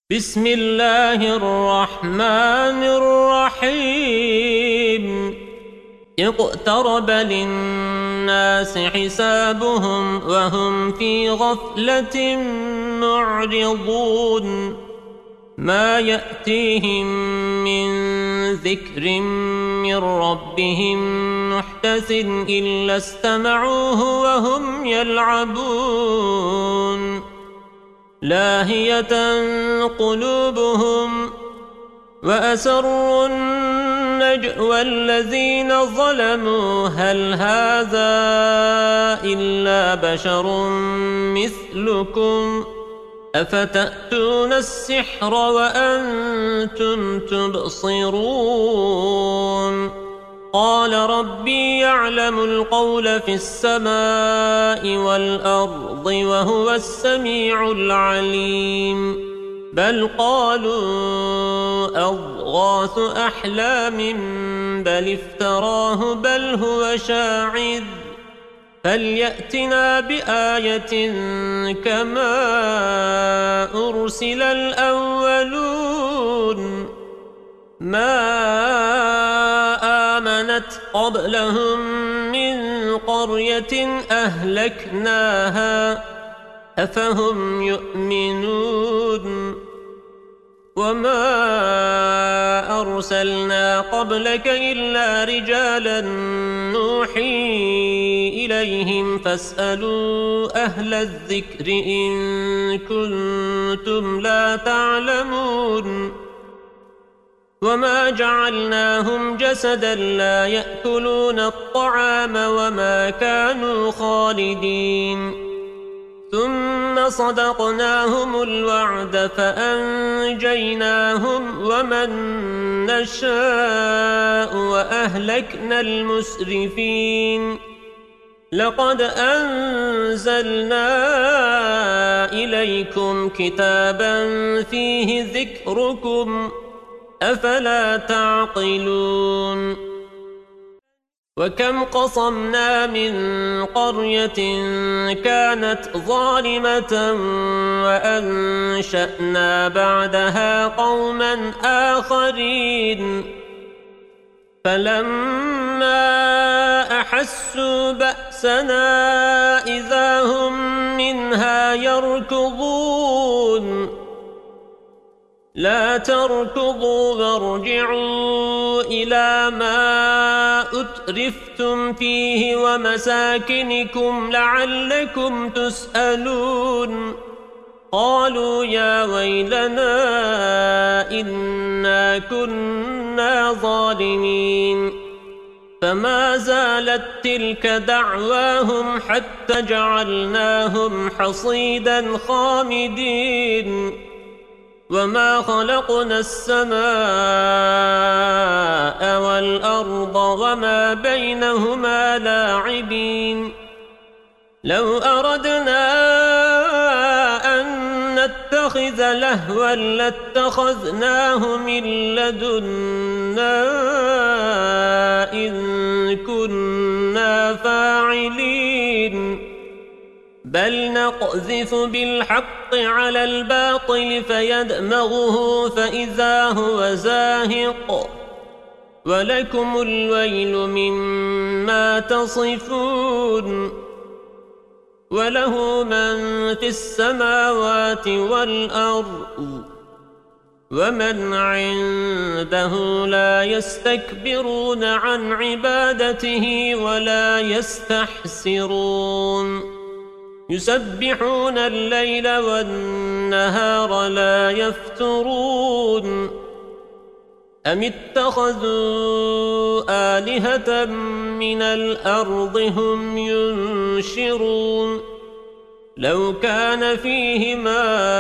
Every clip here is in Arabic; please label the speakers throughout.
Speaker 1: بسم الله الرحمن الرحيم اقترب للناس حسابهم وهم في غفلة معرضون ما يأتيهم من ذكر من ربهم محدث إلا استمعوه وهم يلعبون لاهية قلوبهم وأسروا النجوى الذين ظلموا هل هذا إلا بشر مثلكم أفتأتون السحر وأنتم تبصرون قال ربي يعلم القول في السماء والأرض وهو السميع العليم بل قالوا أضغاث أحلام بل افتراه بل هو شاعر فليأتنا بآية كما أرسل الأولون ما آمنت قبلهم من قرية أهلكناها أفهم يؤمنون وما أرسلنا قبلك إلا رجالا نوحي إليهم فاسألوا أهل الذكر إن كنتم لا تعلمون وما جعلناهم جسدا لا يأكلون الطعام وما كانوا خالدين ثم صدقناهم الوعد فأنجيناهم ومن نشاء وأهلكنا المسرفين لقد أنزلنا إليكم كتابا فيه ذكركم أفلا تعقلون وكم قصمنا من قرية كانت ظالمة وأنشأنا بعدها قوما آخرين فلما أحسوا بأسنا إذا هم منها يركضون لا تركضوا وارجعوا إلى ما أترفتم فيه ومساكنكم لعلكم تسألون قالوا يا ويلنا إنا كنا ظالمين فما زالت تلك دعواهم حتى جعلناهم حصيدا خامدين وما خلقنا السماء والأرض وما بينهما لاعبين لو أردنا أن نتخذ لهوا لاتخذناه من لدنا إن كنا فاعلين بل نقذف بالحق على الباطل فيدمغه فإذا هو زاهق ولكم الويل مما تصفون وله من في السماوات والأرض ومن عنده لا يستكبرون عن عبادته ولا يستحسرون يسبحون الليل والنهار لا يفترون أم اتخذوا آلهة من الأرض هم ينشرون لو كان فيهما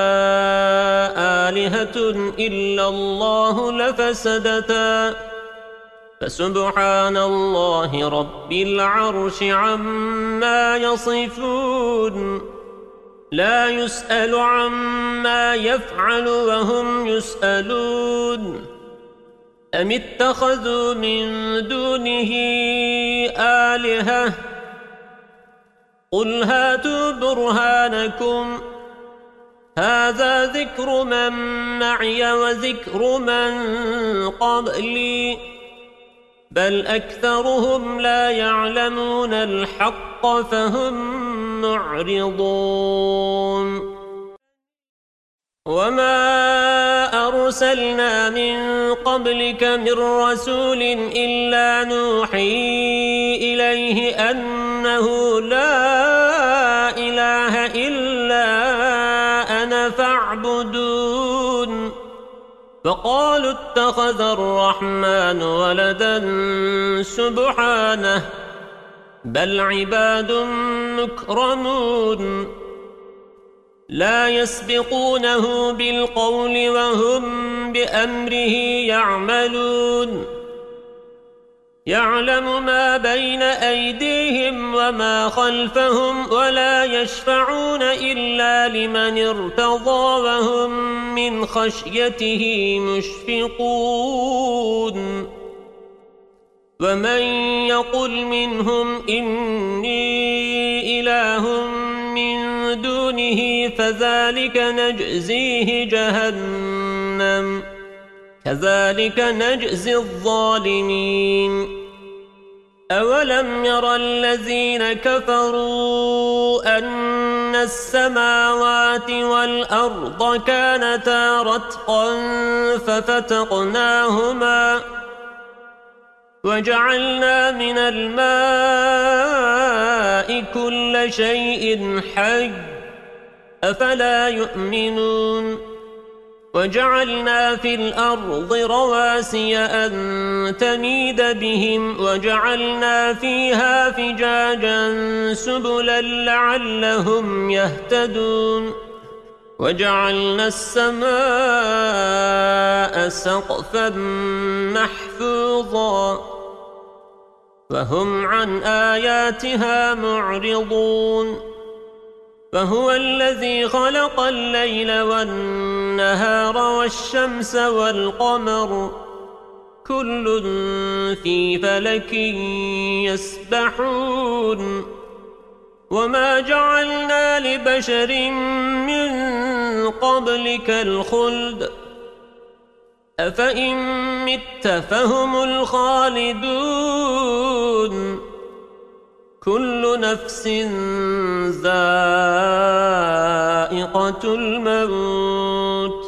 Speaker 1: آلهة إلا الله لفسدتا فسبحان الله رب العرش عما يصفون لا يسأل عما يفعل وهم يسألون أم اتخذوا من دونه آلهة قل هاتوا برهانكم هذا ذكر من معي وذكر من قبلي بل أكثرهم لا يعلمون الحق فهم معرضون وما أرسلنا من قبلك من رسول إلا نوحي إليه أنه لا إله إلا أنا فاعبدون فقالوا اتخذ الرحمن ولدا سبحانه بل عباد مكرمون لا يسبقونه بالقول وهم بأمره يعملون يعلم ما بين أيديهم وما خلفهم ولا يشفعون إلا لمن ارتضى وهم من خشيته مشفقون ومن يقل منهم إني إله من دونه فذلك نجزيه جهنم كذلك نجزي الظالمين أولم ير الذين كفروا أن السماوات والأرض كانتا رتقا ففتقناهما وجعلنا من الماء كل شيء حي أفلا يؤمنون وجعلنا في الأرض رواسي أن تميد بهم وجعلنا فيها فجاجا سبلا لعلهم يهتدون وجعلنا السماء سقفا محفوظا وهم عن آياتها معرضون فهو الذي خلق الليل والنهار والشمس والقمر كل في فلك يسبحون وما جعلنا لبشر من قبلك الخلد أفإن مت فهم الخالدون كل نفس ذائقة الموت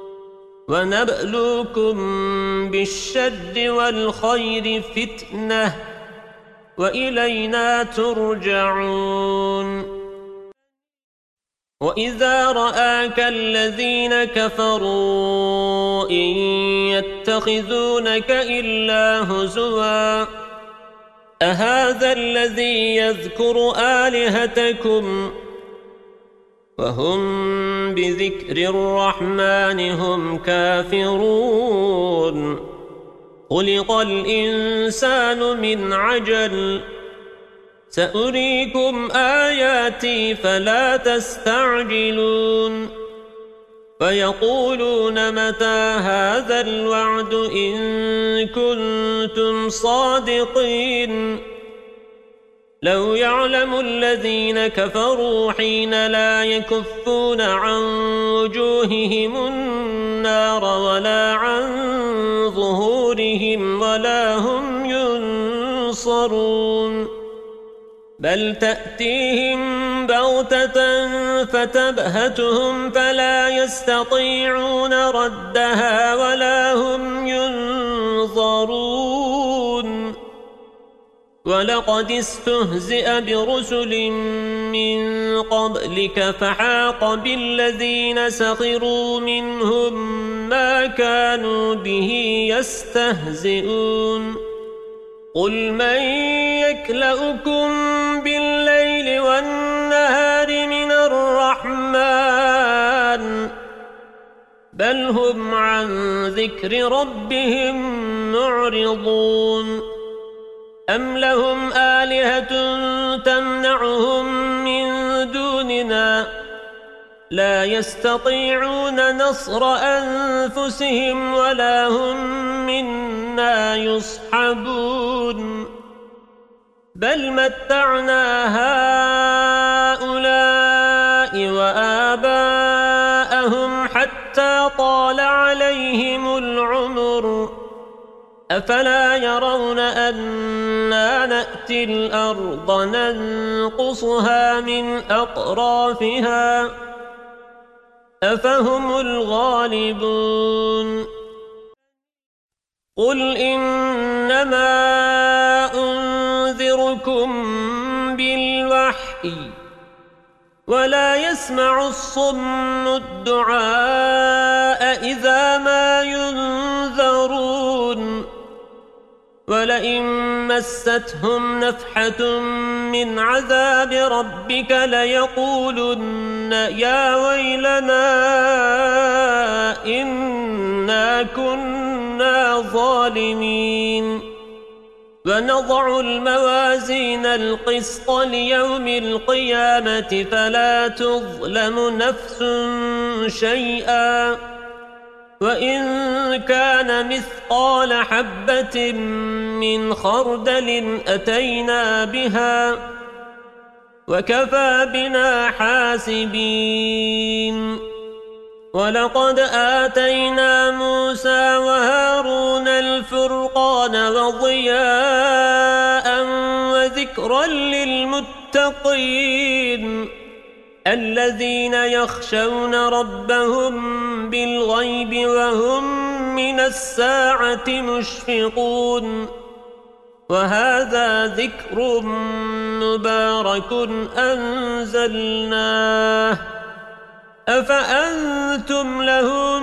Speaker 1: ونبلوكم بالشر والخير فتنة وإلينا ترجعون وإذا رآك الذين كفروا إن يتخذونك إلا هزوا أهذا الذي يذكر آلهتكم وهم بذكر الرحمن هم كافرون خلق الإنسان من عجل سأريكم آياتي فلا تستعجلون فيقولون متى هذا الوعد إن كنتم صادقين لو يعلم الذين كفروا حين لا يكفون عن وجوههم النار ولا عن ظهورهم ولا هم ينصرون بل تأتيهم بغتة فتبهتهم فلا يستطيعون ردها ولا هم ينظرون ولقد استهزئ برسل من قبلك فحاق بالذين سخروا منهم ما كانوا به يستهزئون قل من يكلؤكم بالليل والنهار من الرحمن بل هم عن ذكر ربهم معرضون أم لهم آلهة تمنعهم من دوننا لا يستطيعون نصر أنفسهم ولا هم منا يصحبون بل متعنا هؤلاء وآباءهم طال عليهم العمر أفلا يرون أنا نأتي الأرض ننقصها من أطرافها أفهم الغالبون قل إنما أنذركم بالوحي ولا يسمع الصم الدعاء إذا ما ينذرون ولئن مستهم نفحة من عذاب ربك ليقولن يا ويلنا إنا كنا ظالمين ونضع الموازين القسط ليوم القيامة فلا تظلم نفس شيئا وإن كان مثقال حبة من خردل أتينا بها وكفى بنا حاسبين ولقد آتينا موسى وهارون الفرقان وضياء وذكرا للمتقين الذين يخشون ربهم بالغيب وهم من الساعة مشفقون وهذا ذكر مبارك أنزلناه أفأنتم له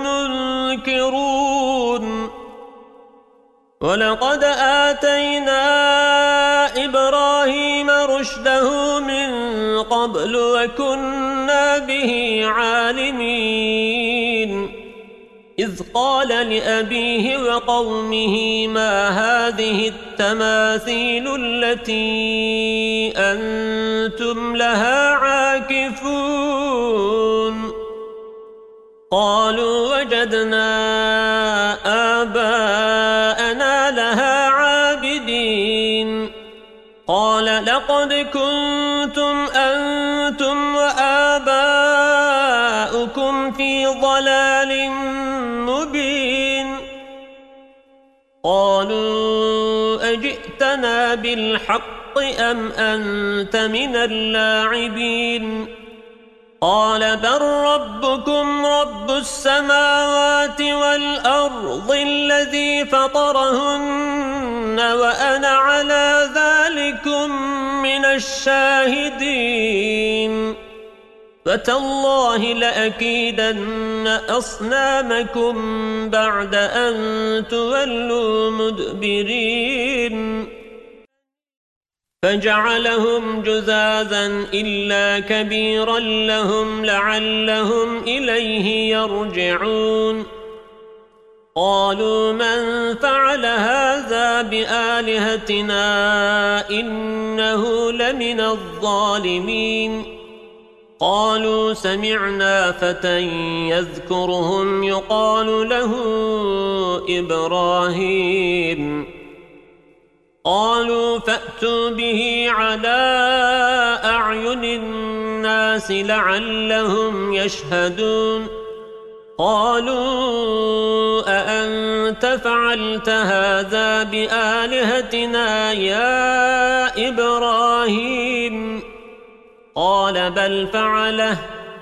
Speaker 1: منكرون ولقد آتينا إبراهيم رشده من قبل وكنا به عالمين إذ قال لأبيه وقومه ما هذه التماثيل التي أنتم لها عاكفون قالوا وجدنا آباءنا لها عابدين قال لقد كنتم أنتم وآباؤكم في ضلال مبين قالوا أجئتنا بالحق أم أنت من اللاعبين قال بل ربكم رب السماوات والأرض الذي فطرهن وأنا على ذلكم من الشاهدين فتالله لأكيدن أصنامكم بعد أن تولوا مدبرين فجعلهم جذاذا إلا كبيرا لهم لعلهم إليه يرجعون قالوا من فعل هذا بآلهتنا إنه لمن الظالمين قالوا سمعنا فتى يذكرهم يقال له إبراهيم قالوا فأتوا به على أعين الناس لعلهم يشهدون قالوا أأنت فعلت هذا بآلهتنا يا إبراهيم قال بل فعله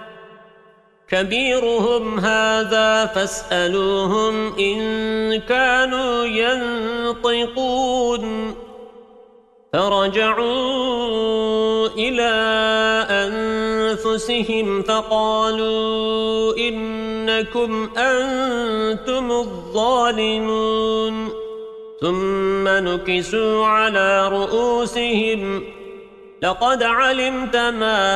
Speaker 1: كبيرهم هذا فاسألوهم إن كانوا ينطقون فرجعوا إلى أنفسهم فقالوا إنكم أنتم الظالمون ثم نكسوا على رؤوسهم لقد علمت ما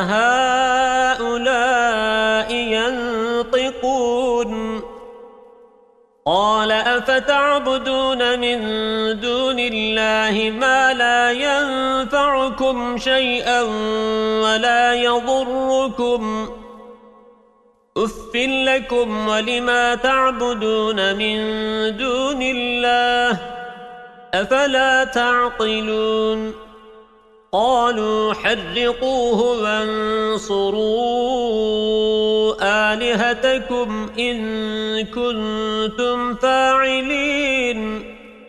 Speaker 1: هؤلاء ينطقون قال أفتعبدون من دون الله ما لا ينفعكم شيئا ولا يضركم أف لكم ولما تعبدون من دون الله أفلا تعقلون قالوا حرقوه وانصروا آلهتكم إن كنتم فاعلين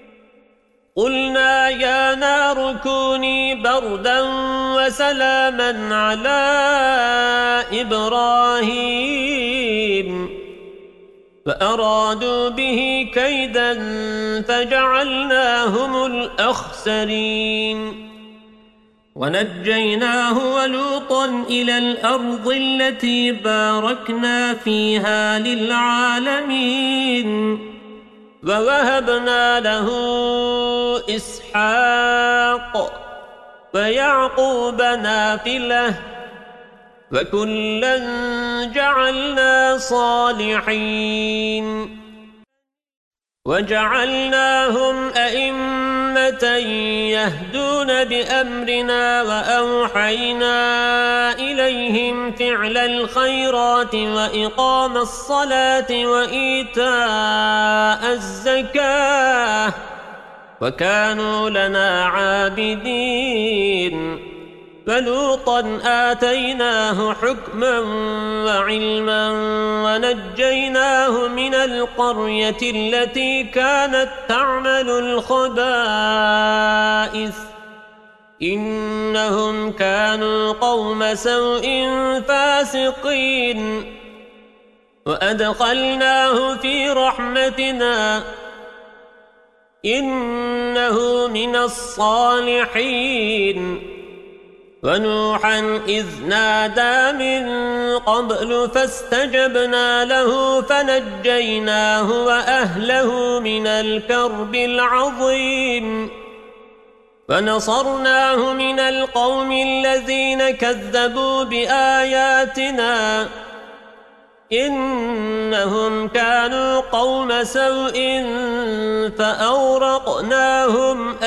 Speaker 1: قلنا يا نار كوني بردا وسلاما على إبراهيم فأرادوا به كيدا فجعلناهم الأخسرين ونجيناه ولوطا إلى الأرض التي باركنا فيها للعالمين ووهبنا له إسحاق ويعقوب نافلة وكلا جعلنا صالحين وجعلناهم أئمة يهدون بأمرنا وأوحينا إليهم فعل الخيرات وإقام الصلاة وإيتاء الزكاة وكانوا لنا عابدين فلوطا آتيناه حكما وعلما ونجيناه من القرية التي كانت تعمل الخبائث إنهم كانوا قوم سوء فاسقين وأدخلناه في رحمتنا إنه من الصالحين ونوحا إذ نادى من قبل فاستجبنا له فنجيناه وأهله من الكرب العظيم ونصرناه من القوم الذين كذبوا بآياتنا إنهم كانوا قوم سوء فأورقناهم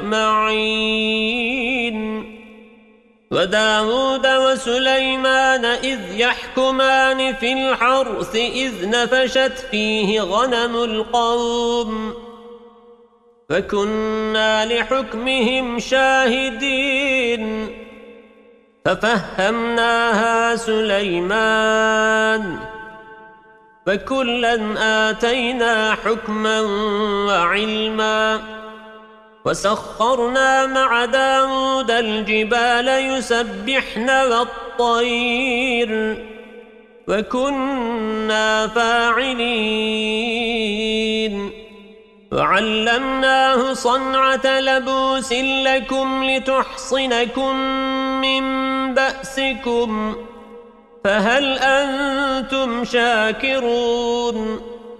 Speaker 1: أجمعين وداود وسليمان إذ يحكمان في الحرث إذ نفشت فيه غنم القوم فكنا لحكمهم شاهدين ففهمناها سليمان فكلا آتينا حكما وعلما وسخرنا مع داود الجبال يسبحن والطير وكنا فاعلين وعلمناه صنعة لبوس لكم لتحصنكم من بأسكم فهل أنتم شاكرون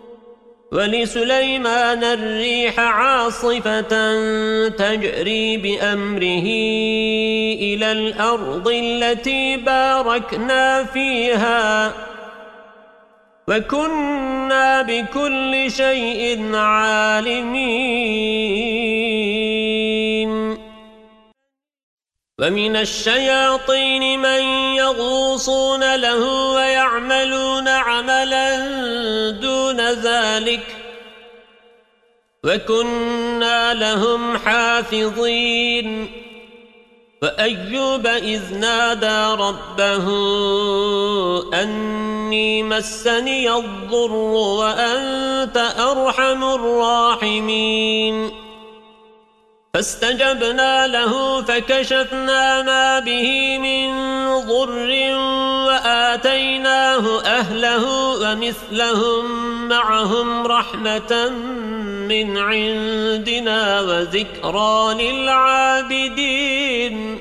Speaker 1: ولسليمان الريح عاصفة تجري بأمره إلى الأرض التي باركنا فيها وكنا بكل شيء عالمين ومن الشياطين من يغوصون له ويعملون عملا دون ذلك وكنا لهم حافظين وأيوب إذ نادى ربه أني مسني الضر وأنت أرحم الراحمين فاستجبنا له فكشفنا ما به من ضر وآتيناه أهله ومثلهم معهم رحمة من عندنا وذكرى للعابدين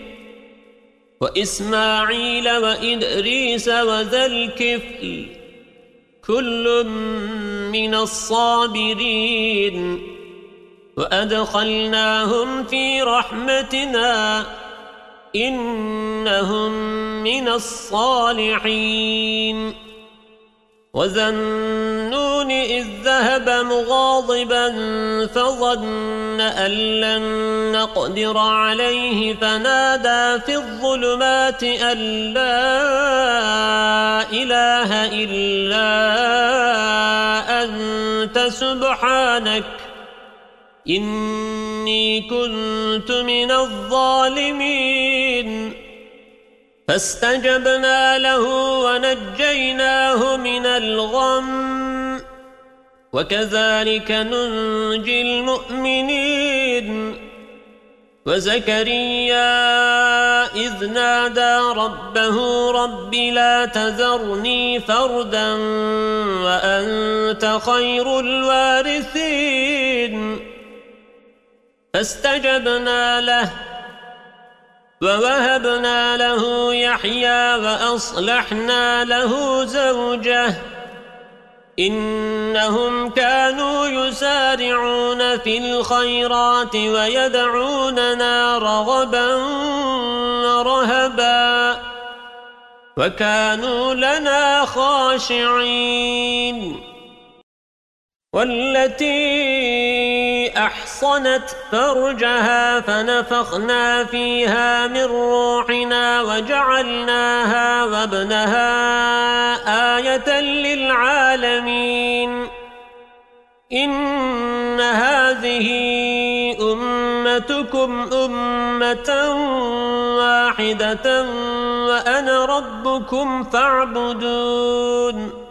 Speaker 1: وإسماعيل وإدريس وذا الكفل كل من الصابرين وأدخلناهم في رحمتنا إنهم من الصالحين وذا النون إذ ذهب مغاضبا فظن أن لن نقدر عليه فنادى في الظلمات أن لا إله إلا أنت سبحانك إني كنت من الظالمين فاستجبنا له ونجيناه من الغم وكذلك ننجي المؤمنين وزكريا إذ نادى ربه رب لا تذرني فردا وأنت خير الوارثين فاستجبنا له ووهبنا له يحيى وأصلحنا له زوجه إنهم كانوا يسارعون في الخيرات ويدعوننا رغبا ورهبا وكانوا لنا خاشعين والتي أحصنت فرجها فنفخنا فيها من روحنا وجعلناها وابنها آية للعالمين إن هذه أمتكم أمة واحدة وأنا ربكم فاعبدون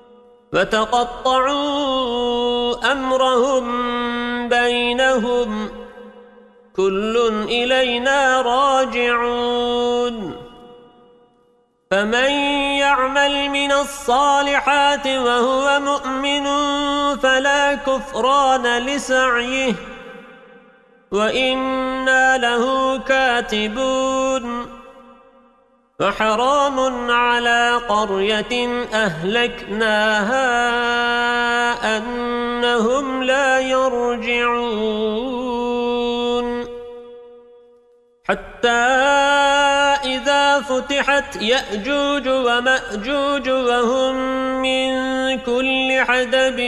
Speaker 1: وتقطعوا أمرهم بينهم كل إلينا راجعون فمن يعمل من الصالحات وهو مؤمن فلا كفران لسعيه وإنا له كاتبون وحرام على قرية أهلكناها أنهم لا يرجعون حتى إذا فتحت يأجوج ومأجوج وهم من كل حدب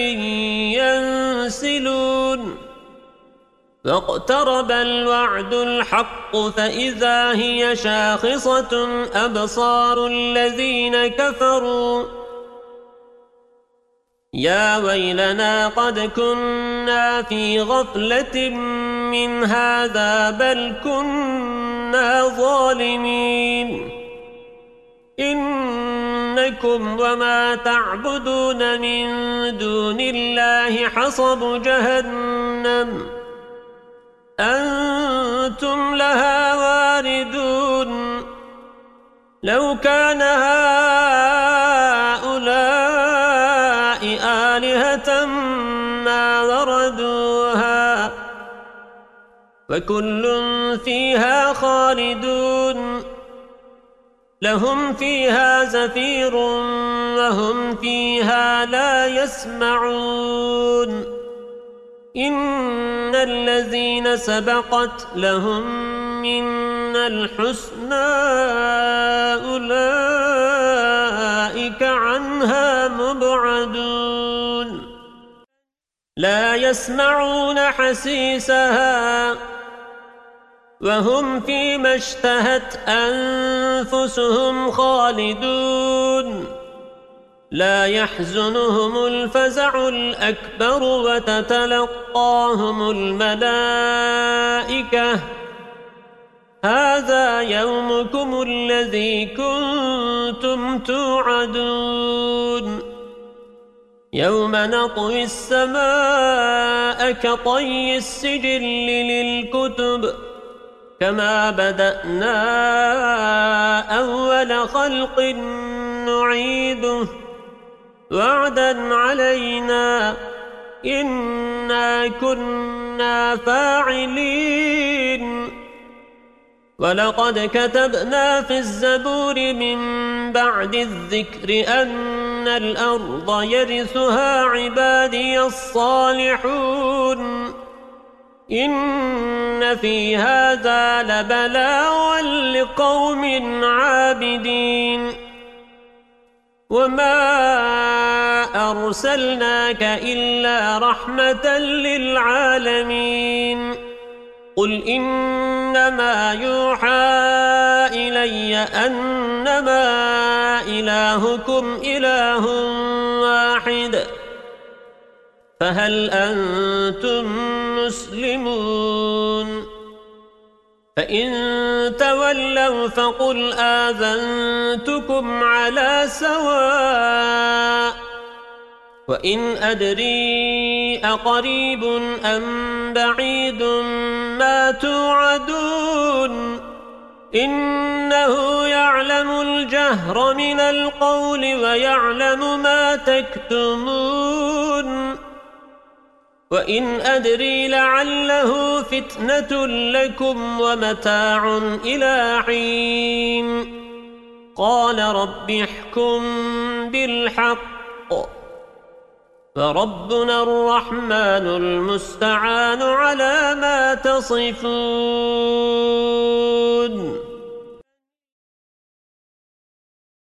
Speaker 1: ينسلون واقترب الوعد الحق فإذا هي شاخصة أبصار الذين كفروا يا ويلنا قد كنا في غفلة من هذا بل كنا ظالمين إنكم وما تعبدون من دون الله حصب جهنم أنتم لها واردون لو كان هؤلاء آلهة ما وردوها وكل فيها خالدون لهم فيها زفير وهم فيها لا يسمعون إن الذين سبقت لهم منا الحسنى أولئك عنها مبعدون لا يسمعون حسيسها وهم فيما اشتهت أنفسهم خالدون لا يحزنهم الفزع الأكبر وتتلقاهم الملائكة هذا يومكم الذي كنتم توعدون يوم نطوي السماء كطي السجل للكتب كما بدأنا أول خلق نعيده وعدا علينا إنا كنا فاعلين ولقد كتبنا في الزبور من بعد الذكر أن الأرض يرثها عبادي الصالحون إن في هذا لبلاغا لقوم عابدين وما أرسلناك إلا رحمة للعالمين قل إنما يوحى إلي أنما إلهكم إله واحد فهل أنتم مسلمون فإن تولوا فقل آذنتكم على سواء وإن أدري أقريب أم بعيد ما توعدون إنه يعلم الجهر من القول ويعلم ما تكتمون وإن أدري لعله فتنة لكم ومتاع إلى حين قال رب احكم بالحق فربنا الرحمن المستعان على ما تصفون